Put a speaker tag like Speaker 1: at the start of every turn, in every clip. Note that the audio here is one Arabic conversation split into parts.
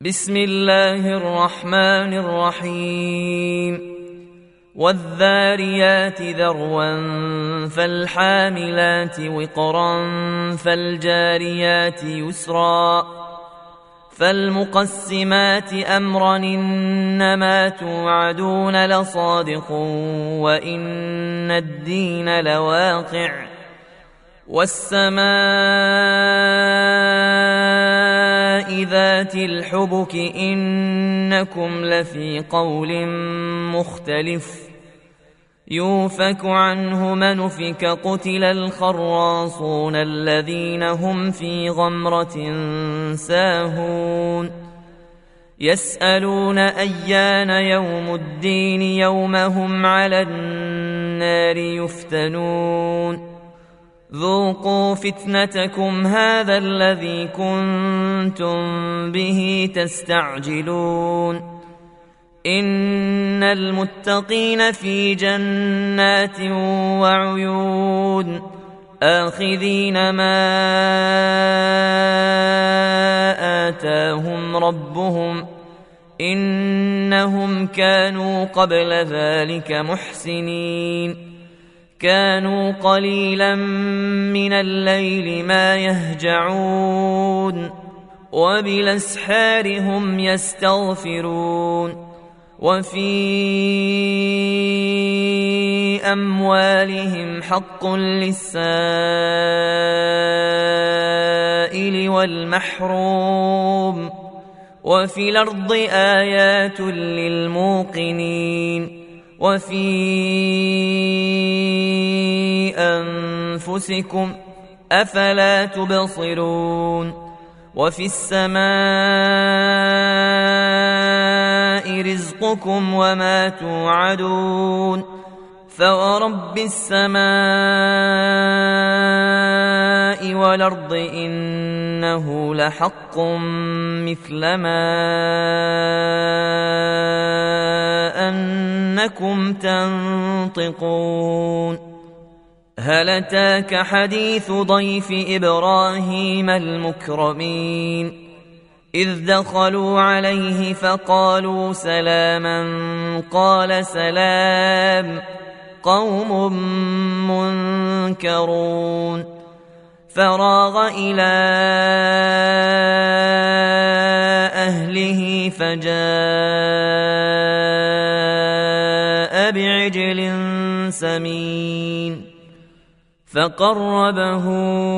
Speaker 1: بسم الله الرحمن الرحيم والذاريات ذروا فالحاملات وقرا فالجاريات يسرا فالمقسمات أمرا إنما توعدون لصادق وإن الدين لواقع والسماء ذات الحبك إنكم لفي قول مختلف يوفك عنه من أفك قتل الخراصون الذين هم في غمرة ساهون يسألون أيان يوم الدين يوم هم على النار يفتنون ذوقوا فتنتكم هذا الذي كنتم به تستعجلون إن المتقين في جنات وعيون آخذين ما آتاهم ربهم إنهم كانوا قبل ذلك محسنين كانوا قليلا من الليل ما يهجعون وبالأسحار هم يستغفرون وفي أموالهم حق للسائل والمحروم وفي الأرض آيات للموقنين وفي أنفسكم أفلا تبصرون وفي السماء رزقكم وما توعدون فورب السماء والأرض إنه لحق مثل ما أنكم تنطقون هل أتاك حديث ضيف إبراهيم المكرمين إذ دخلوا عليه فقالوا سلاما قال سلام قوم منكرون فراغ إلى أهله فجاء بعجل سمين فقربه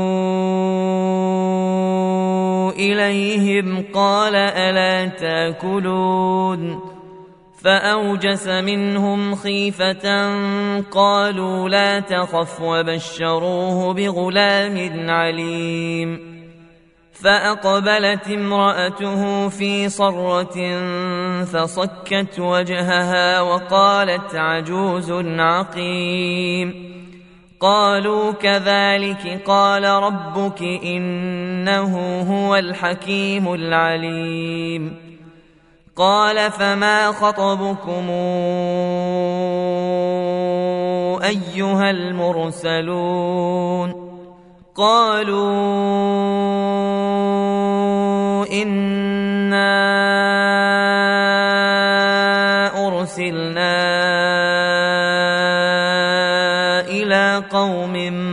Speaker 1: إليهم قال ألا تأكلون فأوجس منهم خيفة قالوا لا تخف وبشروه بغلام عليم فأقبلت امرأته في صرة فصكت وجهها وقالت عجوز عقيم قالوا كذلك قال ربك إنه هو الحكيم العليم قال فما خطبكم أيها المرسلون قالوا إنا أرسلنا إلى قوم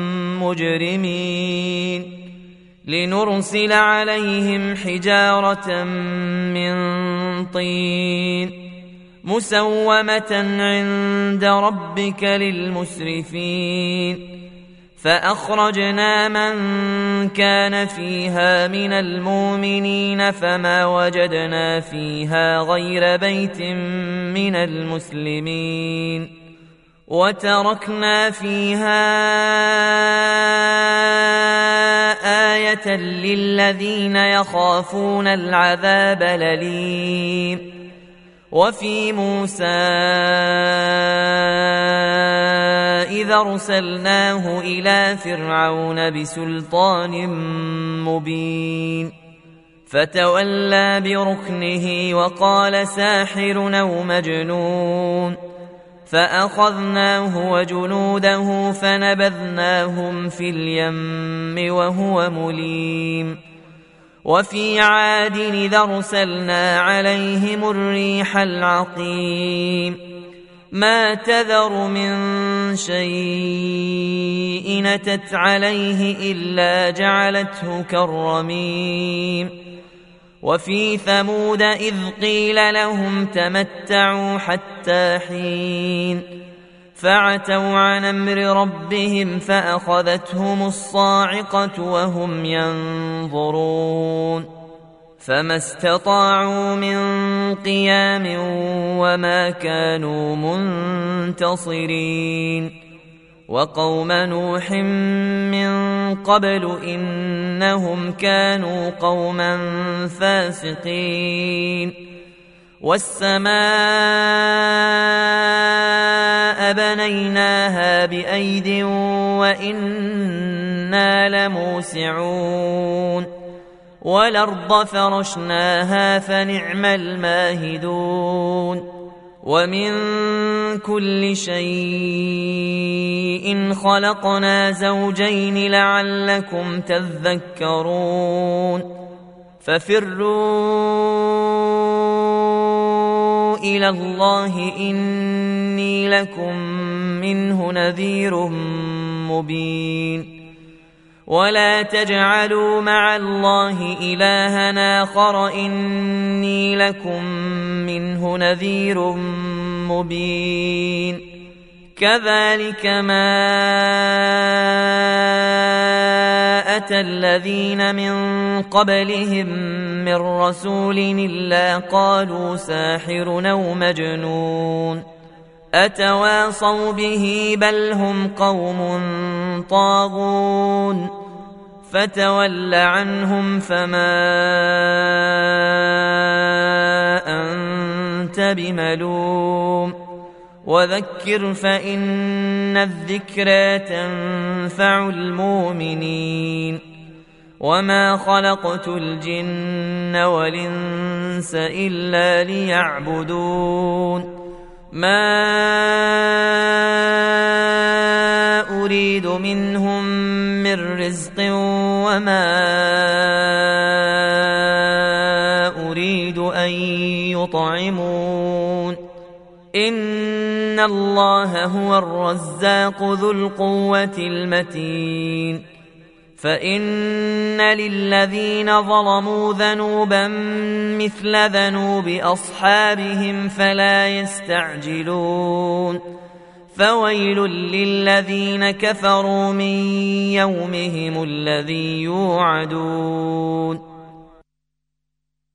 Speaker 1: مجرمين لنرسل عليهم حجارة من طين مسومة عند ربك للمسرفين فأخرجنا من كان فيها من المؤمنين فما وجدنا فيها غير بيت من المسلمين وتركنا فيها آية للذين يخافون العذاب الأليم وفي موسى إذا أرسلناه إلى فرعون بسلطان مبين فتولى بركنه وقال ساحر أو مجنون فأخذناه وجنوده فنبذناهم في اليم وهو مليم وفي عاد إذ أرسلنا عليهم الريح العقيم ما تذر من شيء أتت عليه إلا جعلته كالرميم وفي ثمود إذ قيل لهم تمتعوا حتى حين فعتوا عن أمر ربهم فأخذتهم الصاعقة وهم ينظرون فما استطاعوا من قيام وما كانوا منتصرين وقوم نوح من قبل إنهم كانوا قوما فاسقين والسماء بنيناها بأيد وإنا لموسعون والأرض فرشناها فنعم الماهدون ومن كل شيء خلقنا زوجين لعلكم تذكرون ففروا إلى الله إني لكم منه نذير مبين ولا تجعلوا مع الله إلها آخر إني لكم منه نذير مبين كذلك ما أتى الذين من قبلهم من رسول إلا قالوا ساحر أو مجنون أتواصوا به بل هم قوم طاغون فتول عنهم فما أنت بملوم وذكر فإن الذكرى تنفع المؤمنين وما خلقت الجن والإنس إلا ليعبدون ما أريد منهم من رزق وما أريد أن يطعمون إن الله هو الرزاق ذو القوة المتين فإن للذين ظلموا ذنوبا مثل ذنوب أصحابهم فلا يستعجلون فويل للذين كفروا من يومهم الذي يوعدون